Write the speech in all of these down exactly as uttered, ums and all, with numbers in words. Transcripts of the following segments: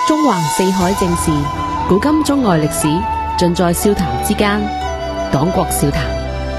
中橫四海正事，古今中外歷史，盡在笑談之間。黨國笑談。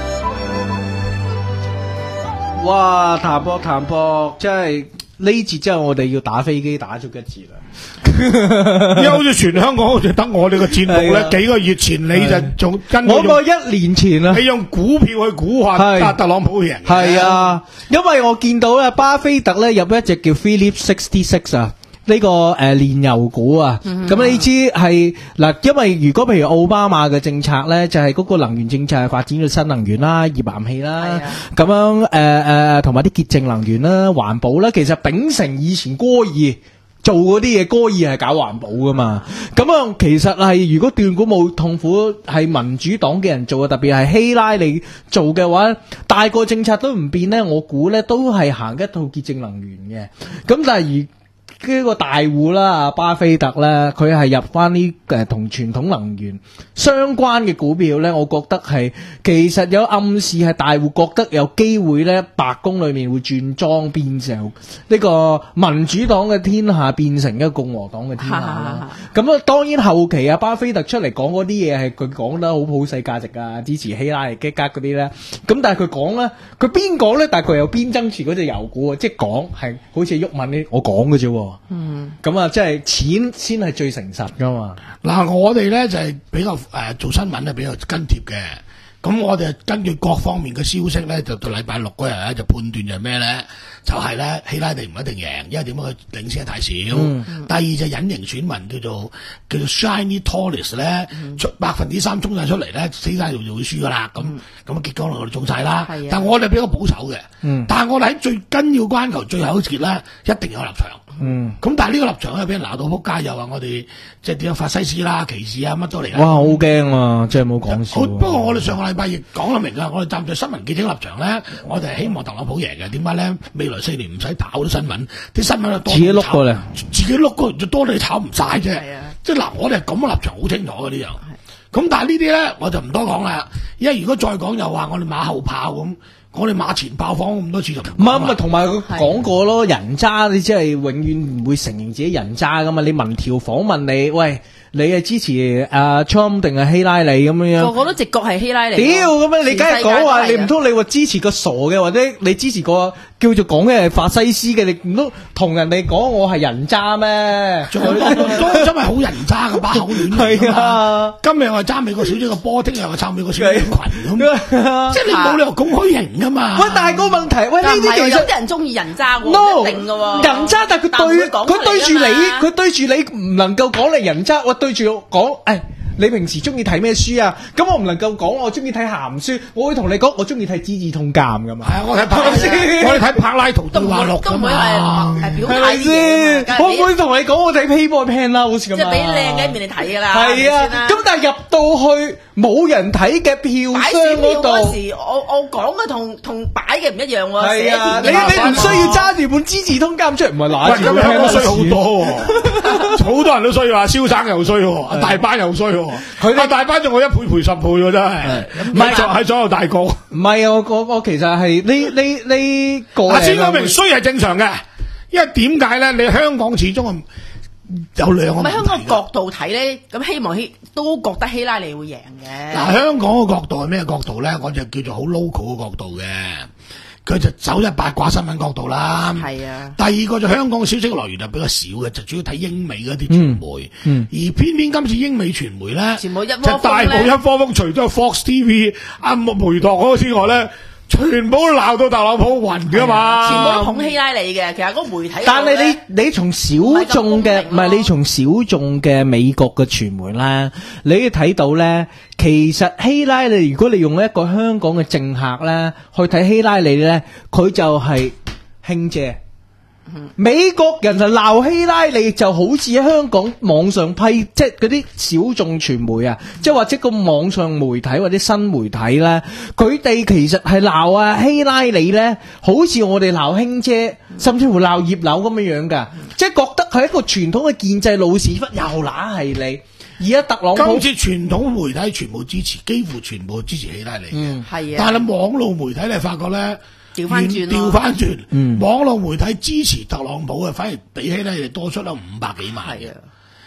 哇！談博談博，真係呢節真係我哋要打飛機打足一節啦。 因為好似全香港好似得我哋個節目咧，幾個月前你就仲跟我個一年前啊， 你用股票去估下特朗普贏。 係啊，因為我見到咧，巴菲特咧入一隻叫 Phillips sixty-six 啊。呢、這個誒煉油股啊，咁、嗯、你知係嗱，因為如果譬如奧巴馬嘅政策咧，就係、是、嗰個能源政策係發展到新能源啦、頁岩氣啦，咁樣誒誒同埋啲潔淨能源啦、環保啦。其實秉承以前戈爾做嗰啲嘢，戈爾係搞環保噶嘛。咁啊，其實係如果斷估冇痛苦係民主黨嘅人做嘅，特別係希拉里做嘅話，大個政策都唔變咧，我估咧都係行一套潔淨能源嘅。咁但係而呢個大戶啦，巴菲特咧，佢係入翻呢誒同傳統能源相關嘅股票咧，我覺得係其實有暗示係大戶覺得有機會咧，白宮裏面會轉莊變成呢個民主黨嘅天下變成一個共和黨嘅天下啦。咁啊，當然後期啊，巴菲特出嚟講嗰啲嘢係佢講得好普世價值啊，支持希拉里基格嗰啲咧。咁但係佢講咧，佢邊講咧？但係佢又邊增持嗰隻油股啊，即係講係好似毓民呢，我講嘅啫。嗯，咁啊，即係錢先係最誠實噶嘛。 嗱，我哋咧就係、是、比較誒、呃、做新聞咧比較跟貼嘅。咁我哋根據各方面嘅消息咧，就到禮拜六嗰日咧就判斷就係咩咧？就係、是、咧希拉里唔一定贏，因為點解佢領先得太少。嗯嗯、第二就隱形選民叫做叫做 Shiny Tourist 咧，出百分之三衝晒出嚟咧，希拉里就會輸噶啦。咁咁啊結果我哋中晒啦。但係我哋比較保守嘅。嗯、但係我哋喺最緊要關頭最後一節咧，一定有立場。嗯，咁但係呢個立場咧，俾人鬧到撲街，又話我哋即係點樣法西斯啦、歧視啊，乜都嚟啦。 哇，好驚啊！真係冇講笑。 不過我哋上個禮拜亦講得明啦，我哋站在新聞記者立場咧，我哋係希望特朗普贏嘅。點解咧？未來四年唔使跑啲新聞，啲新聞就多。自己碌過嚟，自己碌過嚟就多你炒唔晒啫。即係嗱，我哋係咁嘅立場，好清楚嘅呢樣。咁但係呢啲咧，我就唔多講啦。因為如果再講又話我哋馬後炮咁。我哋馬前炮房咁多次就唔唔係，同埋佢講過咯，人渣你即係永遠唔會承認自己人渣噶嘛。你民調訪問你，喂，你係支持阿 Trump 定係希拉里咁樣樣？ 個個都直覺係希拉里。 屌咁樣，你梗係講話，你唔通你話支持個傻嘅，或者你支持個叫做講嘅係法西斯嘅，你唔通同人哋講我係人渣咩？ 仲有多多真係好人渣嘅把口亂嚟啊！今日我係揸美國小姐個波，聽日我撐美國小姐群咁，即係你冇理由咁虛型噶嘛？ 喂，但係個問題，喂呢啲其實有啲人中意人渣喎， no, 一定嘅喎。 人渣，但係佢對佢對住你，佢對住你唔能夠講你人渣，我對住我講，誒。你平時中意睇咩書啊？咁我唔能夠講我中意睇鹹書，我會同你講我中意睇《資治通鑑》噶嘛。係啊，我睇柏，我哋睇柏拉圖對話錄噶嘛。係咪先？我唔會同你講我睇《Playboy Penthouse》咁。即係俾靚嘅面你睇噶啦。係啊，咁但係入到去冇人睇嘅票箱嗰度，嗰時我我講嘅同同擺嘅唔一樣喎。係啊，你你唔需要揸住本《資治通鑑》出嚟，唔係揦住。咁香港衰好多，好多人都衰啊，蕭生又衰，大班又衰。佢哋大班仲我一倍賠十倍喎，真係唔係就喺左右大局。唔係啊，我我我其實係呢呢呢個。阿先講明衰係正常嘅，因為點解咧？你香港始終有兩個問題。唔係香港角度睇咧，咁希望希都覺得希拉里會贏嘅。嗱，香港嘅角度係咩角度咧？我就叫做好 local 嘅角度嘅。佢就走喺八卦新聞角度啦，係啊。第二個就香港嘅消息來源就比較少嘅，就主要睇英美嗰啲傳媒，嗯嗯、而偏偏今次英美傳媒咧，全部一就大部一科風，除咗 Fox T V 阿梅鐸嗰個之外咧，全部都鬧到特朗普暈噶嘛，全部都捧希拉里嘅。其實嗰個媒體，但係你你從小眾嘅唔係你從小眾嘅美國嘅傳媒咧，你要睇到咧。其實希拉里，如果你用一個香港嘅政客咧去睇希拉里咧，佢就係卿姐。嗯、美國人就鬧希拉里就好似喺香港網上批，即係嗰啲小眾傳媒啊，即係或者個網上媒體或者新媒體咧，佢哋其實係鬧啊希拉里咧，好似我哋鬧卿姐，甚至乎鬧葉劉咁樣樣噶，嗯、即係覺得佢係一個傳統嘅建制老屎忽，又乸係你。而家特朗普今次傳統媒體全部支持，幾乎全部支持希拉里。嗯，係啊。但係網絡媒體你發覺咧，調翻轉，調翻轉。嗯，網絡媒體支持特朗普嘅，反而比希拉里多出咗五百幾萬。係啊。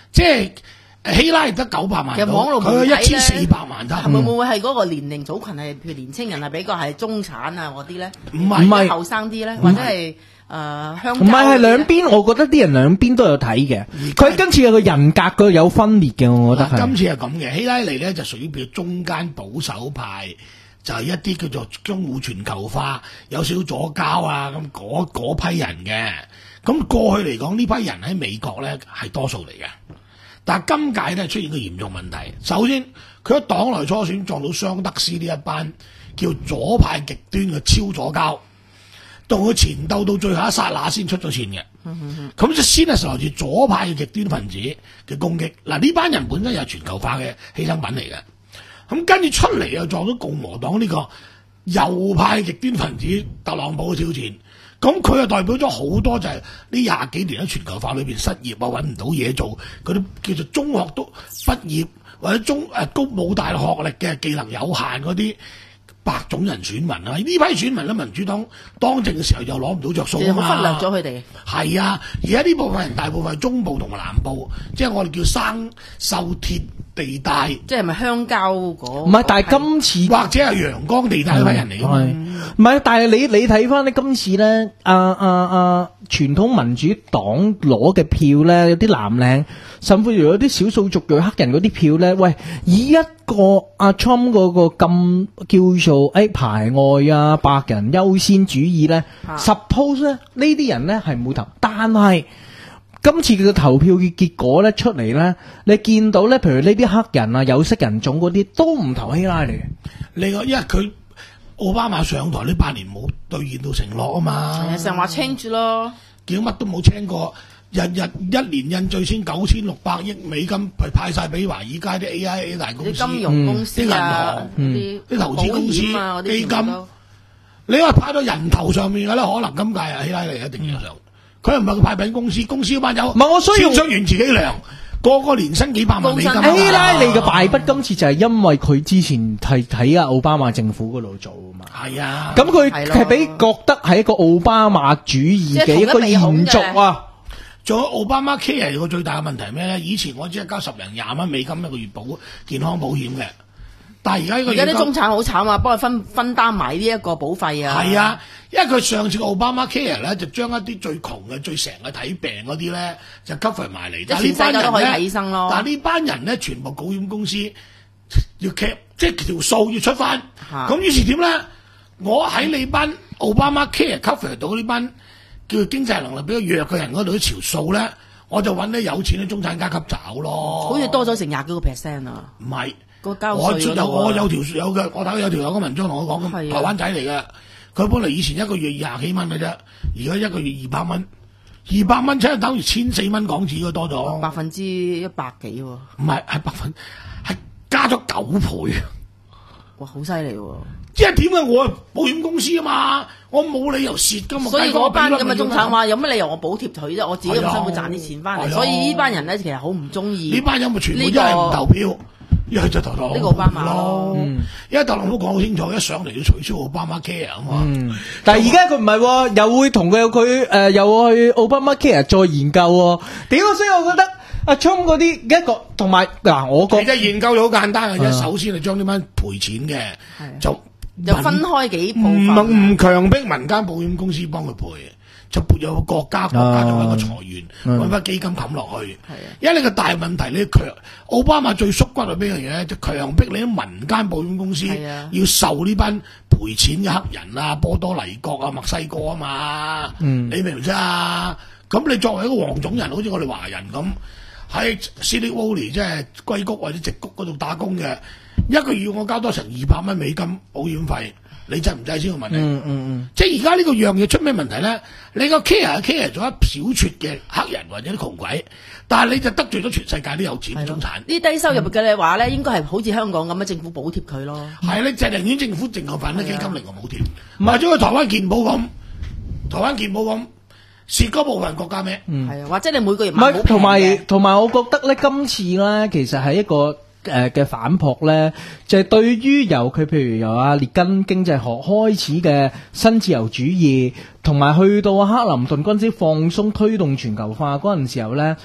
即係希拉里得九百萬， 其實網絡佢有一千四媒體百萬係咪會唔會係嗰個年齡組群係譬如年青人係比較係中產啊嗰啲咧？ 唔係唔係後生啲咧，或者係誒鄉唔係係兩邊，我覺得啲人兩邊都有睇嘅。佢今次有個人格佢有分裂嘅，我覺得係。 今次係咁嘅，希拉里咧就屬於叫中間保守派，就係、是、一啲叫做擁護全球化、有少少左膠啊咁嗰嗰批人嘅。咁過去嚟講，呢批人喺美國咧係多數嚟嘅。但係今屆咧出現個嚴重問題。首先，佢喺黨內初選撞到桑德斯呢一班叫左派極端嘅超左膠，同佢前鬥到最後一剎那先出咗線嘅。咁就先係來自左派嘅極端分子嘅攻擊。嗱，呢班人本身又係全球化嘅犧牲品嚟嘅。咁跟住出嚟又撞到共和黨呢個右派極端分子特朗普嘅挑戰。咁佢又代表咗好多就係呢廿幾年喺全球化裏邊失業啊，揾唔到嘢做，嗰啲叫做中學都畢業或者中誒高冇大學歷嘅技能有限嗰啲白種人選民啊，呢批選民咧民主黨當政嘅時候又攞唔到着數啊嘛， 忽略咗佢哋。 係啊，而家呢部分人大部分係中部同埋南部，即係我哋叫生鏽鐵地帶， 即係咪鄉郊嗰？ 唔係，但係今次或者係陽光地帶嗰批人嚟㗎嘛。 唔係，但係你你睇翻咧，今次咧，啊啊啊，傳統民主黨攞嘅票咧，有啲藍領，甚至乎有啲少數族裔黑人嗰啲票咧，喂，以一個阿 Trump 嗰個咁叫做誒、哎、排外啊白人優先主義咧、啊、，suppose 咧呢啲人咧係冇投，但係今次嘅投票嘅結果咧出嚟咧，你見到咧，譬如呢啲黑人啊有色人種嗰啲都唔投希拉里嘅。 另外，因為佢奧巴馬上台呢八年冇兌現到承諾啊嘛， 成日話 change 咯， 叫乜都冇 change 過，日日一年印最先九千六百億美金，派晒俾華爾街啲 A I A 大公司、 啲金融公司、 啲、嗯、銀啊、 行、 啲、 嗯、投資公司、 啊、 基金。你話派到人頭上面嘅咧，可能今屆啊希拉里一定要上。佢又唔係佢派俾公司，公司嗰班友， 唔係我需要出完自己糧。個個年薪幾百萬美金。 希拉里嘅敗筆今次就係因為佢之前係喺阿奧巴馬政府嗰度做啊嘛。 係啊， 咁佢係俾覺得係一個奧巴馬主義嘅一個延續啊。 仲有奧巴馬 care 個最大嘅問題係咩咧？以前我只係交十零廿蚊美金一個月保健康保險嘅，但係而家呢個而家啲中產好慘啊，幫佢分分擔埋呢一個保費啊。 係啊，因為佢上次奧巴馬 care 咧就將一啲最窮嘅、最成日睇病嗰啲咧就 cover 埋嚟， 即係全世界都可以睇醫生咯。 但係呢班人咧全部保險公司要 cap， 即係條數要出翻。咁於是點咧？我喺你班奧巴馬 care cover 到呢班叫經濟能力比較弱嘅人嗰度啲條數咧，我就揾啲有錢嘅中產階級找咯。 好似多咗成廿幾個 percent 啊！ 唔係， 個交我稅有我有條有嘅，我睇到有條有個文章同我講，台灣仔嚟嘅，佢本嚟以前一個月廿幾蚊嘅啫，而家一個月二百蚊，二百蚊即係等於千四蚊港紙嘅多咗， 百分之一百幾喎。 唔係係百分係加咗九倍。 哇，好犀利喎！ 即係點解我係保險公司啊嘛，我冇理由蝕噶嘛。 所以嗰班咁嘅中產話有乜理由我補貼佢啫？我自己咁辛苦賺啲錢翻嚟，所以呢班人咧其實好唔中意。 呢班人咪全部一係唔投票，一係就投特朗普呢個奧巴馬咯。因為特朗普講好清楚，一上嚟要取消奧巴馬 care 啊嘛。 嗯、但係而家佢唔係，又會同佢佢誒又去奧巴馬 care 再研究、哦。點啊？所以我覺得。阿聰嗰啲一個同埋嗱，我覺得研究就好簡單嘅啫。首先係將呢班賠錢嘅，就就分開幾部分， 唔唔強迫民間保險公司幫佢賠，就撥有個國家國家做一個財源，揾翻基金冚落去。因為你個大問題，你強奧巴馬最縮骨係邊樣嘢咧？就強迫你啲民間保險公司要受呢班賠錢嘅黑人啊、波多黎各啊、墨西哥啊嘛。嗯、你明唔明啫？咁你作為一個黃種人，好似我哋華人咁。喺 Silicon Valley 即係硅谷或者矽谷嗰度打工嘅，一個月我交多成二百蚊美金保險費，你制唔制先？我問你。嗯嗯嗯。即係而家呢個樣嘢出咩問題咧？你個 care care 咗一小撮嘅黑人或者啲窮鬼，但係你就得罪咗全世界啲有錢中產。 呢低收入嘅話咧，應該係好似香港咁樣，政府補貼佢咯。 係你就寧願政府淨係份啲基金嚟個補貼，唔係咗去台灣健保咁，台灣健保咁。蝕嗰部分國家咩？ 嗯，係啊，或者你每個月唔係同埋同埋，我覺得咧，今次咧其實係一個誒嘅、呃、反撲咧，就係、是、對於由佢譬如由阿列根經濟學開始嘅新自由主義，同埋去到克林頓嗰陣時放鬆推動全球化嗰陣時候咧，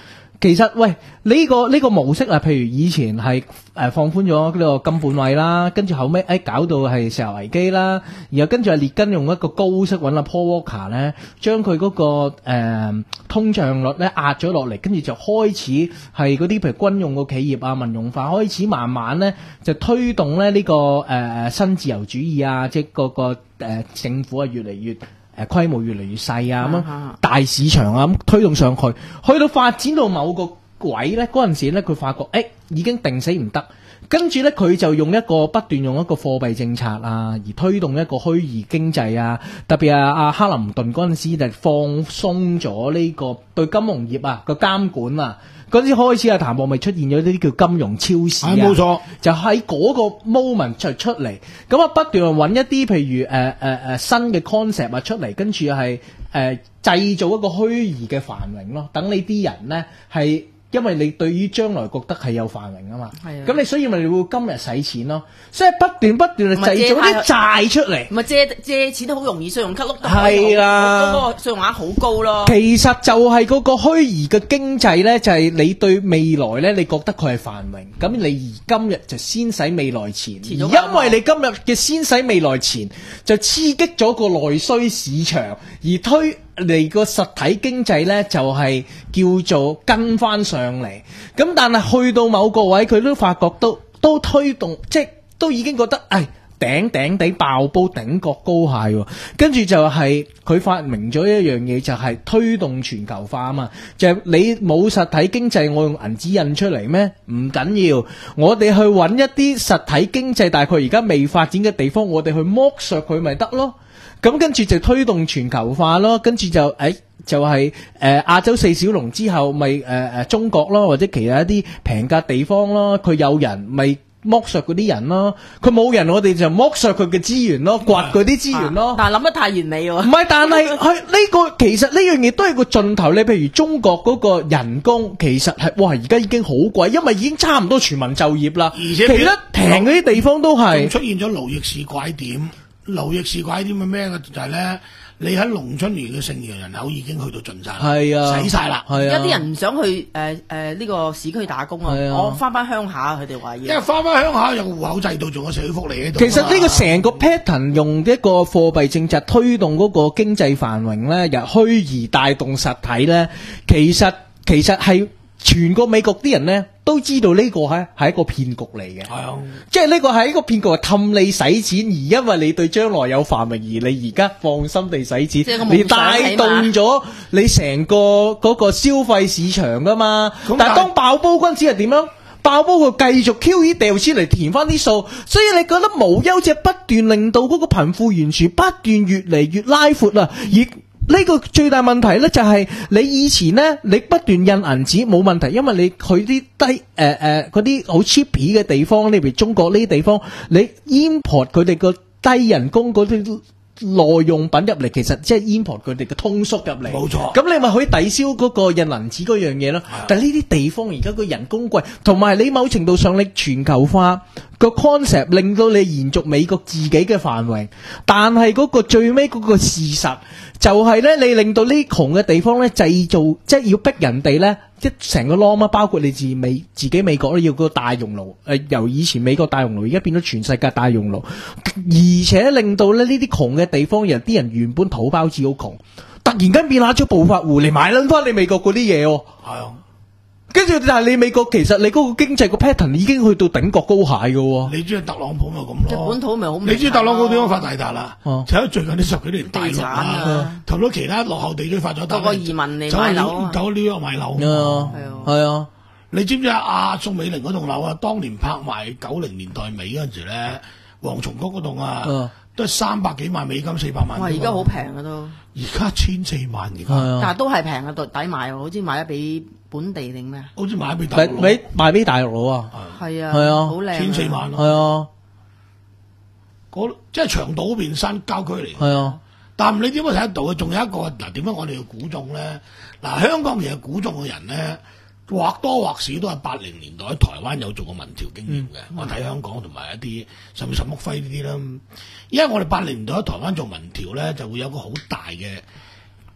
其實喂呢、這個呢、這個模式啊，譬如以前係誒、呃、放寬咗呢個金本位啦，跟住後尾誒、哎、搞到係石油危機啦，然後跟住阿列根用一個高息揾阿 Paul Volcker 咧，將佢嗰個誒、呃、通脹率咧壓咗落嚟，跟住就開始係嗰啲譬如軍用個企業啊民用化，開始慢慢咧就推動咧呢、這個誒誒、呃、新自由主義啊，即係嗰個誒、呃、政府啊越嚟越。誒規模越嚟越細啊，咁樣大市場啊，咁推動上去，去到發展到某個位咧，嗰陣時咧，佢發覺誒、欸、已經定死唔得，跟住咧佢就用一個不斷用一個貨幣政策啊，而推動一個虛擬經濟啊，特別係阿克林頓嗰陣時就放鬆咗呢個對金融業啊個監管啊。嗰陣時開始啊，譚博咪出現咗呢啲叫金融超市啊， 冇錯， 就喺嗰個 moment 就出嚟，咁啊不斷揾一啲譬如誒誒誒新嘅 concept 啊出嚟，跟住係誒製造一個虛擬嘅繁榮咯，等你啲人咧係。因為你對於將來覺得係有繁榮啊嘛，咁你所以咪你會今日使錢咯，所以不斷不斷製造啲債出嚟， 唔係借借錢都好容易，信用卡碌得係啦， 嗰個信用額好高咯。 其實就係嗰個虛擬嘅經濟咧，就係、是、你對未來咧，你覺得佢係繁榮，咁你而今日就先使未來錢，而因為你今日嘅先使未來錢，就刺激咗個內需市場，而推。嚟個實體經濟咧就係、是、叫做跟翻上嚟，咁但係去到某個位佢都發覺都都推動，即係都已經覺得誒頂頂地爆煲頂角高蟹喎，跟住就係佢發明咗一樣嘢就係推動全球化啊嘛，就係、是、你冇實體經濟，我用銀紙印出嚟咩？唔緊要，我哋去揾一啲實體經濟大概而家未發展嘅地方，我哋去剝削佢咪得咯。咁跟住就推動全球化咯，跟住就誒、哎、就係誒亞洲四小龍之後，咪誒誒中國咯，或者其他一啲平價地方咯，佢有人咪剝削嗰啲人咯，佢冇人我哋就剝削佢嘅資源咯，掘嗰啲資源咯。 啊、但係諗得太完美喎。 唔係，但係佢呢個其實呢樣嘢都係個盡頭。你譬如中國嗰個人工其實係哇，而家已經好貴，因為已經差唔多全民就業啦。而且其他平嗰啲地方都係出現咗勞役士拐點。勞役士拐點係咩嘅？就係、是、咧，你喺農春年嘅剩餘人口已經去到盡晒， 係啊， 使晒啦。 而家啲人唔想去誒誒呢個市區打工啊，我翻翻鄉下，佢哋話要。因為翻翻鄉下有戶口制度，仲有社會福利喺度。 其實呢個成個 pattern 用一個貨幣政策推動嗰個經濟繁榮咧，由虛擬帶動實體咧，其實其實係全個美國啲人咧。都知道呢個係係一個騙局嚟嘅，係啊，即係呢個係一個騙局，係氹你使錢，而因為你對將來有繁榮，而你而家放心地使錢，你帶動咗你成個嗰個消費市場噶嘛。但係當爆煲嗰陣時係點樣？爆煲佢繼續 Q E 掉錢嚟填翻啲數，所以你覺得無休止不斷令到嗰個貧富懸殊不斷越嚟越拉闊啊，而呢個最大問題咧就係你以前咧，你不斷印銀紙冇問題，因為你去啲低誒誒嗰啲好 cheap 嘅地方，例如中國呢啲地方，你 import 佢哋個低人工嗰啲耐用品入嚟，其實即係 import 佢哋嘅通縮入嚟，冇錯。咁你咪可以抵消嗰個印銀紙嗰樣嘢咯。但係呢啲地方而家個人工貴，同埋你某程度上你全球化個 concept 令到你延續美國自己嘅繁榮，但係嗰個最尾嗰個事實就係咧，你令到呢窮嘅地方咧製造，即係要逼人哋咧，即成個 law 啊，包括你自美自己美國咧要個大熔爐，誒由以前美國大熔爐而家變咗全世界大熔爐，而且令到咧呢啲窮嘅地方人啲人原本土包子好窮，突然間變下咗暴發戶嚟買撚翻你美國嗰啲嘢喎。係啊。跟住，但係你美國其實你嗰個經濟個 pattern 已經去到頂角高蟹嘅喎。 你知特朗普咪咁咯？ 本土咪好？ 你知特朗普點樣發大達啦？就喺最近呢十幾年大陸啊， 同到其他落後地區發咗達。 個個移民嚟買樓， 走紐約買樓。 係啊，係啊。 你知唔知啊？阿宋美齡嗰棟樓啊，當年拍賣九零年代尾嗰陣時咧，蝗蟲谷嗰棟啊，都係三百幾萬美金，四百萬。 哇！而家好平啊都。 而家千四萬而家。 但係都係平啊，抵買喎，好似買咗俾本地定咩？ 好似買俾大陸佬， 賣俾大陸佬啊！ 係啊， 係啊， 好靚， 千四萬咯。 係啊， 嗰即係長島嗰邊山郊區嚟。 係啊， 但係你點解睇得到嘅？仲有一個嗱，點解我哋要估中咧？嗱，香港其實估中嘅人咧，或多或少都係八零年代喺台灣有做過民調經驗嘅。嗯、我睇香港同埋一啲甚至沈旭暉呢啲啦，因為我哋八零年代喺台灣做民調咧，就會有個好大嘅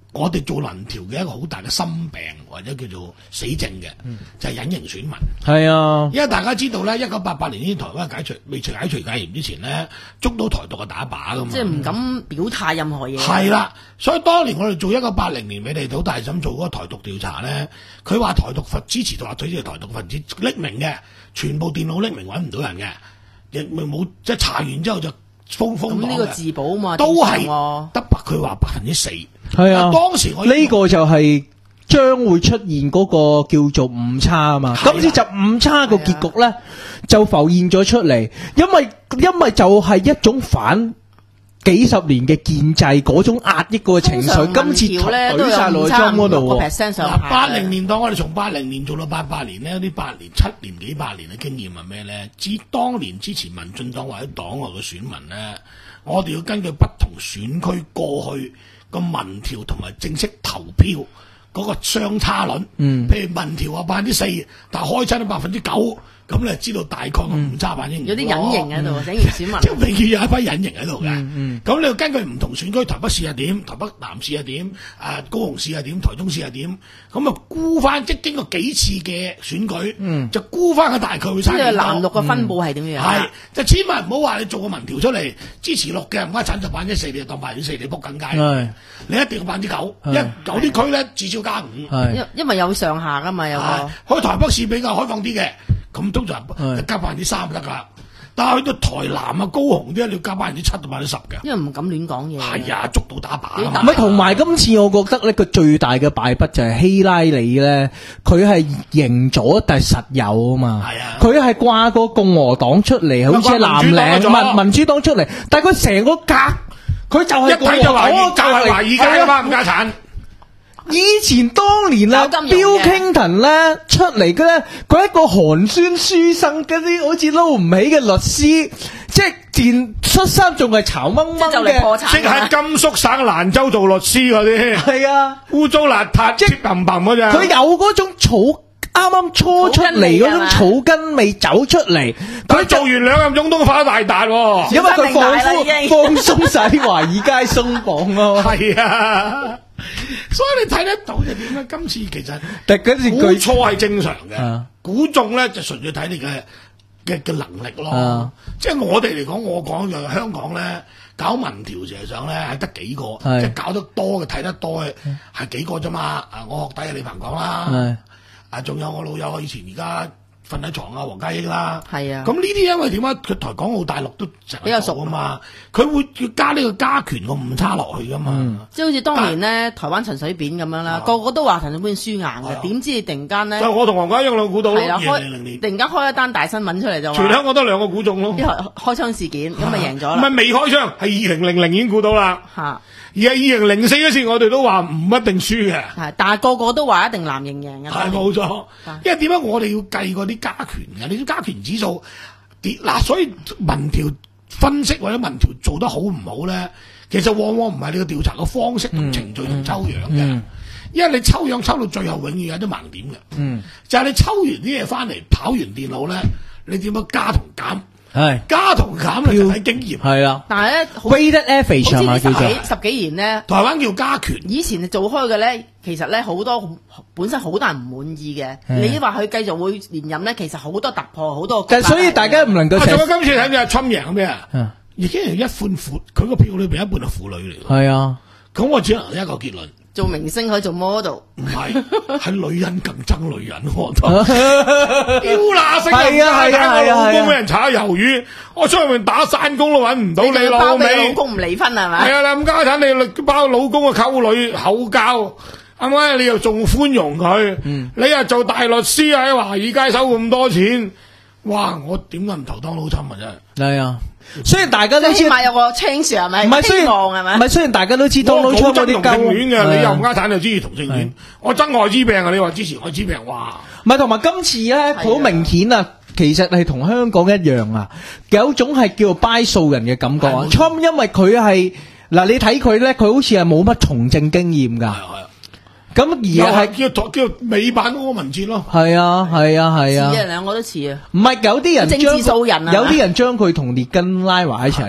我哋做民調嘅一個好大嘅心病或者叫做死症嘅，嗯、就係隱形選民。 係啊， 因為大家知道咧，一九八八年呢台灣解除未除解除戒嚴之前咧，捉到台獨嘅打靶噶嘛， 即係唔敢表態任何嘢。 係啦，所以當年我哋做一九八零年美麗島大審做嗰個台獨調查咧，佢話台獨分支持同話支持台獨分子匿名嘅，全部電腦匿名揾唔到人嘅，亦冇即係查完之後就封封咁呢個自保嘛， 都係得白佢話百分之四。 係啊， 當時我呢個就係將會出現嗰個叫做誤差啊嘛。今次就誤差個結局咧就浮現咗出嚟，因為因為就係一種反幾十年嘅建制嗰種壓抑個情緒，今次懟晒落去裝嗰度。 嗱，八零年代我哋從八零年做到八八年呢，呢八年七年幾八年嘅經驗係咩咧？至當年支持民進黨或者黨外嘅選民咧，我哋要根據不同選區過去個民調同埋正式投票嗰個相差率，嗯，譬如民調話百分之四，但係開親都百分之九，咁你就知道大概個誤差反應。 有啲隱形喺度，隱形選民。 即係永遠有一批隱形喺度嘅。咁你要根據唔同選區，台北市係點，台北南市係點，啊高雄市係點，台中市係點，咁啊估翻，即係經過幾次嘅選舉，嗯，就估翻個大概會差幾多。即係藍綠嘅分佈係點樣？係就千萬唔好話你做個民調出嚟支持綠嘅，唔該產就百分之四，你就當百分之四，你仆緊街。你一定要百分之九，因為有啲區咧至少加五。 因因為有上下噶嘛，有個。 去台北市比較開放啲嘅。咁通常就加百分之三就得噶啦，但係去到台南啊、高雄啲，你要加百分之七到百分之十嘅， 因為唔敢亂講嘢。 係啊，捉到打靶。 唔係，同埋今次我覺得呢個最大嘅敗筆就係希拉里咧，佢係贏咗但係實有啊嘛。係啊，佢係掛個共和黨出嚟，好似藍領民民主黨出嚟，但係佢成個格，佢就係一睇就懷疑，就係華爾街啊嘛，唔家產。 以前當年啊，Bill Clinton 咧出嚟嘅咧，佢一個寒酸書生嗰啲，好似撈唔起嘅律師，即係前出身仲係巢掹掹嘅， 即係甘肅省蘭州做律師嗰啲， 係啊， 污糟邋遢，即係嘭嘭嗰隻。 佢有嗰種草啱啱初出嚟嗰種草根味走出嚟， 佢做完兩任總統發咗大達， 因為佢放放鬆晒啲華爾街鬆綁咯。 係啊。所以你睇得到就點咧？今次其實估錯係正常嘅，估中咧就純粹睇你嘅嘅嘅能力咯。啊、即係我哋嚟講，我講就香港咧搞民調，實際上咧係得幾個，是即係搞得多嘅睇得多嘅係幾個啫嘛。啊，我學弟啊李鵬講啦，是啊，仲有我老友以前而家瞓喺床啊，黃家益啦，係啊，咁呢啲因為點解佢台港澳大陸都比較熟啊嘛，佢會要加呢個加權個誤差落去噶嘛，嗯、 即係好似當年咧台灣陳水扁咁樣啦，啊、個個都話陳水扁輸硬嘅，點、啊、知你突然間咧， 就我同黃家益兩個估到咯， 二零零零年突然間開一單大新聞出嚟就話， 全香港得兩個估中咯， 啲開開槍事件咁咪贏咗啦， 唔係未開槍，係二零零零已經估到啦，嚇、啊。而係二零零四嗰次，我哋都話唔一定輸嘅， 係，但係個個都話一定藍營贏嘅， 係冇錯。因為點解我哋要計嗰啲加權嘅？你啲加權指數跌嗱，所以民調分析或者民調做得好唔好咧，其實往往唔係你個調查嘅方式同程序同抽樣嘅，嗯嗯、因為你抽樣抽到最後永遠有啲盲點嘅，嗯，就係你抽完啲嘢翻嚟跑完電腦咧，你點樣加同減？係加同減嚟睇經驗，係啊。但係咧，weighted average 啊嘛，叫做十幾年咧，台灣叫加權。以前做開嘅咧，其實咧好多本身好多人唔滿意嘅。你話佢繼續會連任咧，其實好多突破，好多。但係所以大家唔能夠。仲有今次睇嘅侵贏咩啊？已經係一半婦，佢個票裏邊一半係婦女嚟。係啊，咁我只能一個結論。做明星可以做 model， 唔係，係女人更憎女人，我覺得。屌乸聲，係啊係啊係啊！老公俾人炒魷魚，我出去面打散工都揾唔到你老味。老公唔離婚係咪？係啊，咁家產你包老公嘅溝女口交，係咪？你又仲寬容佢？嗯、你又做大律師喺華爾街收咁多錢，哇！我點解唔投當老襯啊？真係。係啊。雖然大家都知，起碼有個 change 係咪？唔係雖然係咪？唔係雖然大家都知道，我好憎同性戀嘅，你又唔家產就支持同性戀，我憎艾滋病啊！你話支持艾滋病，哇！唔係同埋今次咧，好明顯啊，其實係同香港一樣啊，有種係叫做 buy 數人嘅感覺啊。Trump因為佢係嗱，你睇佢咧，佢好似係冇乜從政經驗㗎。咁而係叫叫美版柯文哲咯，係啊係啊係啊，似啊兩個都似啊，唔係有啲人政治素人啊，有啲人將佢同列根拉埋一齊嘅，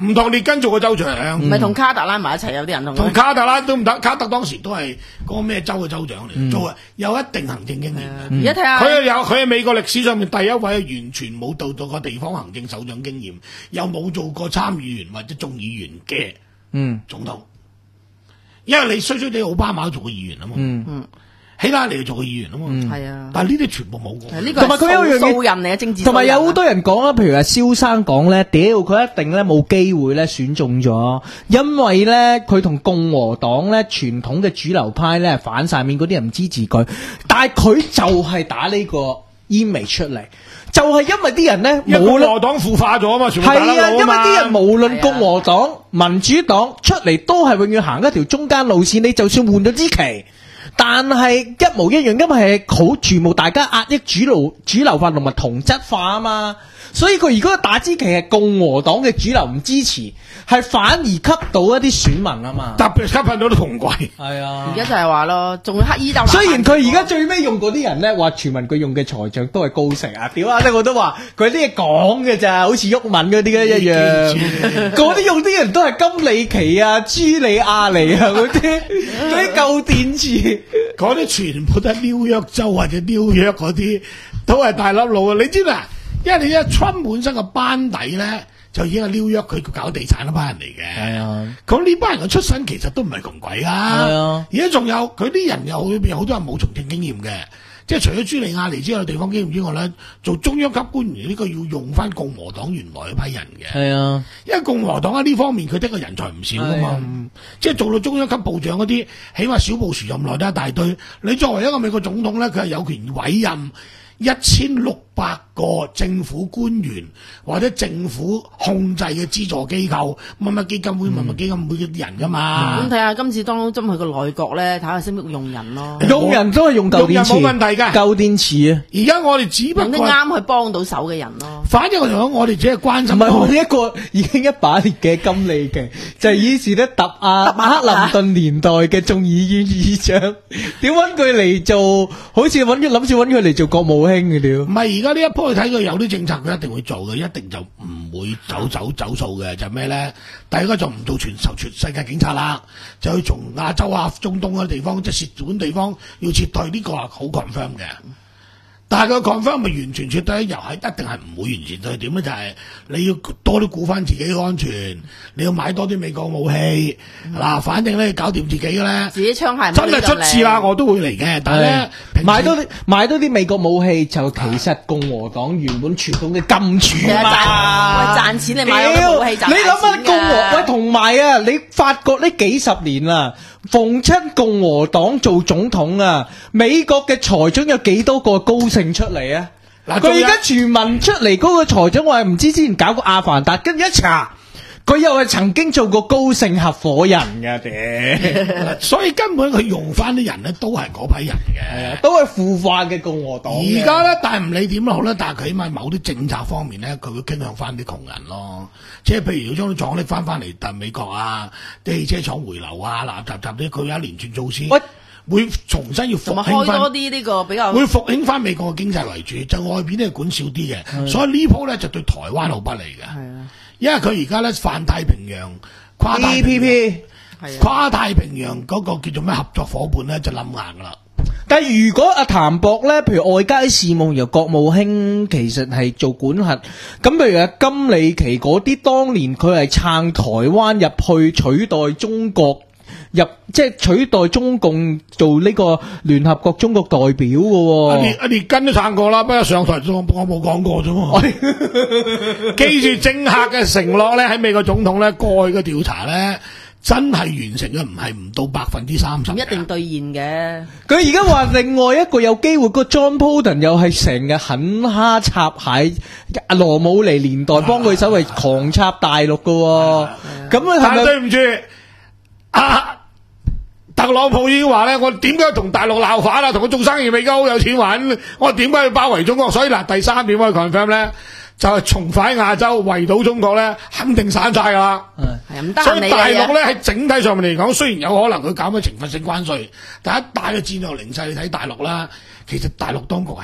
唔同列根做個州長， 唔係同卡特拉埋一齊，有啲人同佢同卡特拉都唔得，卡特當時都係嗰個咩州嘅州長嚟，做啊有一定行政經驗嘅。 而家睇下佢係有佢係美國歷史上面第一位完全冇到到過地方行政首長經驗，又冇做過參議員或者眾議員嘅嗯總統，因為你衰衰地奧巴馬都做過議員啊嘛。 嗯嗯希拉里做過議員啊嘛， 係啊， 但係呢啲全部冇過。 呢個同埋佢有一樣嘢素人嚟嘅政治素人啊， 同埋有好多人講啦，譬如話蕭生講咧，屌佢一定咧冇機會咧選中咗，因為咧佢同共和黨咧傳統嘅主流派咧反晒面，嗰啲人唔支持佢，但係佢就係打呢個 image 出嚟，就係、是、因為啲人咧因為共無論和黨腐化咗啊嘛，全部打得係啊，因為佬嘛啲人無論共和黨、民主黨出嚟都係永遠行一條中間路線，你就算換咗支旗。但係一模一樣，因為係好注目大家壓抑主流主流化同埋同質化啊嘛，所以佢如果打支旗係共和黨嘅主流唔支持，係反而吸到一啲選民啊嘛， 特別吸引到啲同貴。 係啊而家就係話咯，仲要黑衣鬥。 雖然佢而家最尾用嗰啲人咧，話傳聞佢用嘅財長都係高盛啊，屌啊！即係我都話佢啲嘢講嘅咋，好似鬱文嗰啲咧一樣。嗰啲用啲人都係金里奇啊、朱利亞尼啊嗰啲，嗰啲舊電池， 嗰啲全部都係紐約州或者紐約嗰啲，都係大粒佬啊！你知啦，因為你一 Trump 本身個班底咧，就已經係紐約佢搞地產嗰班人嚟嘅。 係啊， 咁呢班人嘅出身其實都唔係窮鬼啊。 係啊， 而家仲有佢啲人有裏邊好多人冇從政經驗嘅，即係除咗朱利亞尼之外，地方經驗之外咧，做中央級官員呢個要用翻共和黨原來嗰批人嘅。 係啊， 因為共和黨喺呢方面佢的個人才唔少噶嘛，即係做到中央級部長嗰啲，起碼小布殊任內都一大堆。你作為一個美國總統咧，佢係有權委任一千六百個政府官員或者政府控制嘅資助機構，乜乜基金會、乜乜基金會嘅人噶嘛。 咁睇下今次當中針佢個內閣咧，睇下識唔識用人咯。 用人都係用舊電池， 用人冇問題㗎舊電池啊！ 而家我哋只不用啲過， 啱去幫到手嘅人咯。 反正我哋講，我哋只係關心唔係我呢一個已經一把年嘅金利奇，就係以前咧揼阿克林頓年代嘅眾議院議長，點揾佢嚟做？好似揾諗住揾佢嚟做國務卿嘅屌唔。係而家呢一波，你睇佢有啲政策，佢一定會做嘅，一定就唔會走走走數嘅。就係咩咧？第一個就唔做全球全世界警察啦，就去從亞洲啊、中東嗰啲地方，即係涉管地方要撤退，呢、這個係好 confirm 嘅。但係佢 confirm 咪完全撤退，又係一定係唔會完全退。點咧？就係、是、你要多啲顧翻自己嘅安全，你要買多啲美國武器嗱、嗯，反正咧搞掂自己嘅咧， 自己槍械真係出事啦，我都會嚟嘅。但係咧， 買多啲買多啲美國武器，就其實共和黨原本傳統嘅金主啊嘛， 喂賺錢你買嗰啲武器賺大錢㗎。 你諗下共和喂，同埋啊，你發覺呢幾十年啦。逢親共和黨做總統啊，美國嘅財長有幾多個高盛出嚟啊？嗱，佢而家傳聞出嚟嗰個財長，我係唔知之前搞過阿凡達，跟住一查，佢又係曾經做過高盛合夥人嘅，屌！ 所以根本佢用翻啲人咧，都係嗰批人嘅， 都係腐化嘅共和黨。 而家咧，但係唔理點都好咧，但係佢起碼某啲政策方面咧，佢會傾向翻啲窮人咯。即係譬如將啲廠拎翻翻嚟，但美國啊，啲汽車廠回流啊，嗱雜雜啲，佢有一連串措施， 喂會重新要復興開翻， 多啲呢個比較會復興翻美國嘅經濟為主，就外邊咧管少啲嘅，所以呢鋪咧就對台灣好不利嘅。 係啊， 因為佢而家咧泛太平洋跨太 T 平 P 洋 P 係啊， 跨太平洋嗰個叫做咩合作伙伴咧就冧硬噶啦。 但係如果阿譚博咧，譬如外交事務由國務卿其實係做管轄，咁譬如阿金里奇嗰啲，當年佢係撐台灣入去取代中國入，即係取代中共做呢個聯合國中國代表嘅喎。 阿列阿列根都撐過啦，不過上台我我冇講過啫嘛。記住政客嘅承諾咧，喺美國總統咧過去嘅調查咧。真係完成嘅唔係唔到百分之三十， 唔一定兌現嘅。 佢而家話另外一個有機會，個 John Bolton 又係成日狠蝦插蟹，羅姆尼年代幫佢手係狂插大陸嘅喎。咁啊， 但係對唔住，啊特朗普已經話咧，我點解同大陸鬧反啊？同佢做生意未夠有錢揾，我點解要包圍中國？所以嗱，第三點可以 confirm 咧。就係重返亞洲圍堵中國咧，肯定散晒噶啦。 係唔得。 所以大陸咧喺整體上面嚟講，雖然有可能佢搞咩懲罰性關稅，但係一大嘅戰略形勢，你睇大陸啦，其實大陸當局係好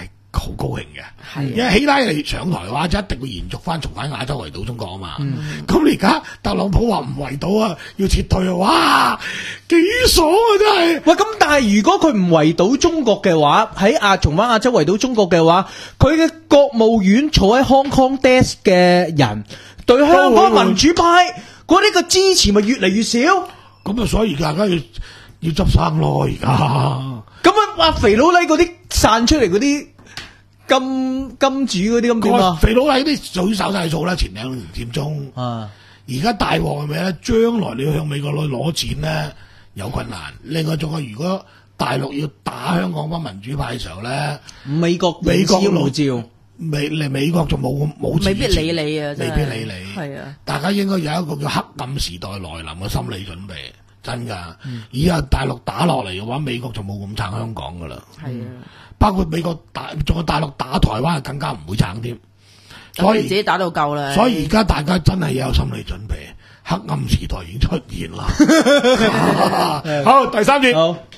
好高興嘅， 係因為希拉里上台嘅話，就一定會延續翻重返亞洲圍堵中國啊嘛。咁你而家特朗普話唔圍堵啊，要撤退啊，哇，幾爽啊真係！ 喂，咁但係如果佢唔圍堵中國嘅話，喺亞重返亞洲圍堵中國嘅話，佢嘅國務院坐喺 Hong Kong desk 嘅人對香港民主派嗰啲嘅支持咪越嚟越少？ 咁啊，所以而家要要執生咯，而家。 咁啊，話肥佬黎嗰啲散出嚟嗰啲金金主嗰啲咁點啊？ 肥佬黎啲早手晒數啦，前兩年佔中。 啊， 而家大鑊係咩咧？將來你要向美國攞攞錢咧有困難。另外仲有，如果大陸要打香港班民主派嘅時候咧， 美國美國路照。 美嚟美國就冇冇未必理你啊， 未必理你。 係啊， 大家應該有一個叫黑暗時代來臨嘅心理準備，真噶。以後大陸打落嚟嘅話，美國就冇咁撐香港噶啦。 係啊， 包括美國打，仲有大陸打台灣，更加唔會撐添。所以所以自己打到夠啦。 所以而家大家真係有心理準備，黑暗時代已經出現啦。好，第三節。 好。